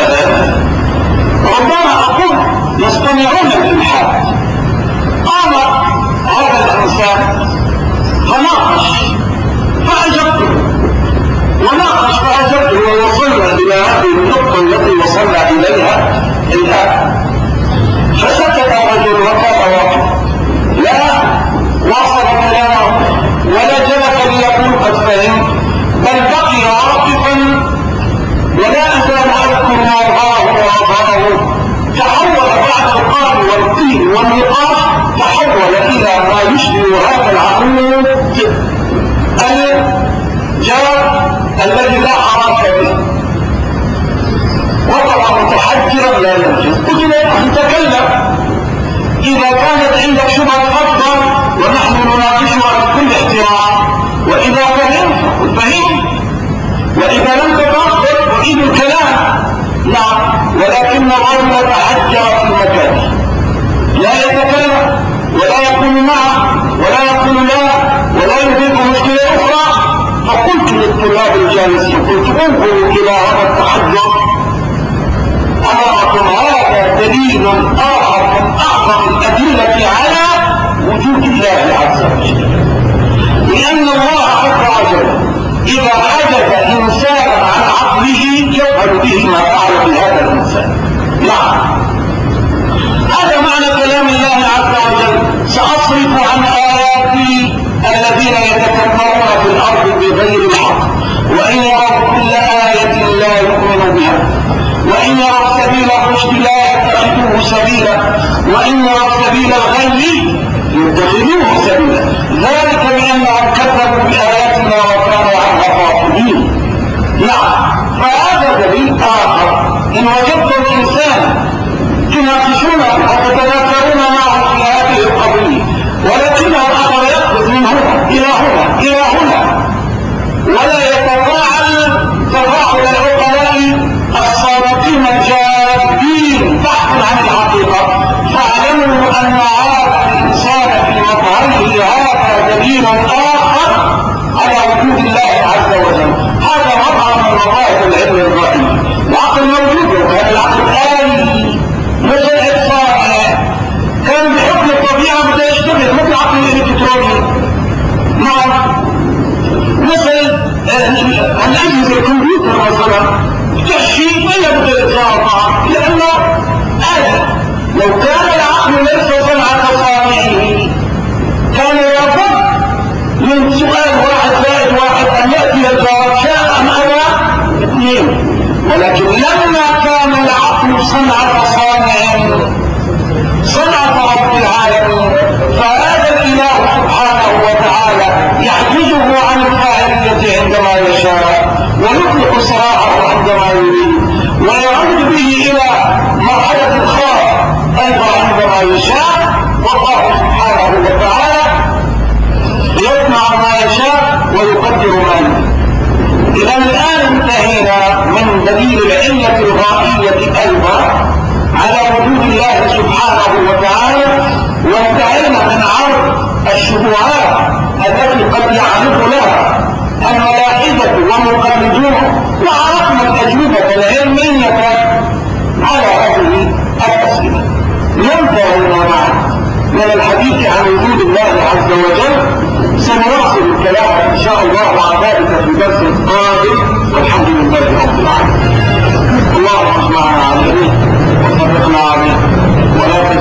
ربما أقول يستمعون للحال. قام هذا الإنسان فناقش فأجبته وناقش فأجبته ووصلنا إلى هذه النقطة التي وصلنا إليها الآن. فسكت الرجل وكان واقفا لا واصل كلامه ولا جلس ليقول قد فهمت، بل بقي واقفا ولا أزال أذكر ما رآه وأظهره. تحول بعد القال والقيل والنقاش تحول إلى ما يشبه هذا العمود الجار الذي لا حراك به، وطبعا متحجرا لا ينجز. قلت له نتكلم إذا كانت عندك شبهة تفضل ونحن نناقشها بكل احترام، وإذا فهمت فقل فهمت، وإذا لم تفضل أعيد الكلام. نعم، ولكن الرجل تحجر في مكانه لا يتكلم ولا يقول نعم ولا يقول لا ولا يذيق مشكلة أخرى. فقلت للطلاب الجالسين قلت انظروا إلى هذا التحجر أمامكم، هذا دليل آخر من أعظم الأدلة على وجود الله عز وجل، لأن الله عز وجل إذا حدث إنسانا عن عقله يفعل به ما فعل بهذا الإنسان. نعم، هذا معنى كلام الله عز وجل. سأصرف عن آياتي الذين يتكبرون في الأرض بغير الحق وإن يروا كل آية لا يؤمنوا بها وإن يروا سبيل الرشد لا يتخذوه سبيلا وإن يروا سبيل الغي يتخذوه سبيلا، ذلك بأنهم كذبوا بآياتنا وكانوا عنها غافلين. نعم، فهذا دليل آخر. إن وجدتم إنسانا تناقشونه وتتذاكرون معه في هذه القضية ولكنه أمر يأخذ من هنا إلى هنا إلى هنا ولا يتفاعل تفاعل العقلاء الصادقين الجادين بحثا عن الحقيقة، فاعلموا أن هذا الإنسان في مظهره هذا دليل آخر على وجود الله عز وجل. هذا مظهر من مظاهر العلم الرائي. العقل موجود، وكان العقل آلي مثل إحصائي كان بحكم الطبيعة بده يشتغل مثل عقل الإلكتروني. نعم، مثل الأجهزة الكمبيوتر مثلا تحشي ما يبدأ يتعاطى لأنه آلي. لو كان العقل ليس صنعة صانعه كان يفضل من سؤال واحد زائد واحد أن يأتي الجواب شاء أم أبى اثنين، ولكن لما كان العقل صنعة صانع صنعة رب العالمين فهذا الإله سبحانه وتعالى يحجزه عن الفاعلية عندما يشاء ويطلق سراحه عندما يريد ويعود به إلى مرحلة الخاص أيضا عندما يشاء، والله سبحانه وتعالى يصنع ما يشاء ويقدر ما يريد. إذا الآن انتهينا من دليل العلة الغائية أيضا على وجود الله سبحانه وتعالى، وانتهينا من عرض الشبهات التي قد يعرض لها الملاحدة ومقلدون، وعرفنا الأجوبة العلمية على هذه الأسئلة. ينتهينا معا من الحديث عن وجود الله عز وجل. سنواصل الكلام إن شاء الله عن ذلك في درس قادم، والحمد لله رب العالمين. اللهم اجمعنا عليه وصدقنا عليه ولا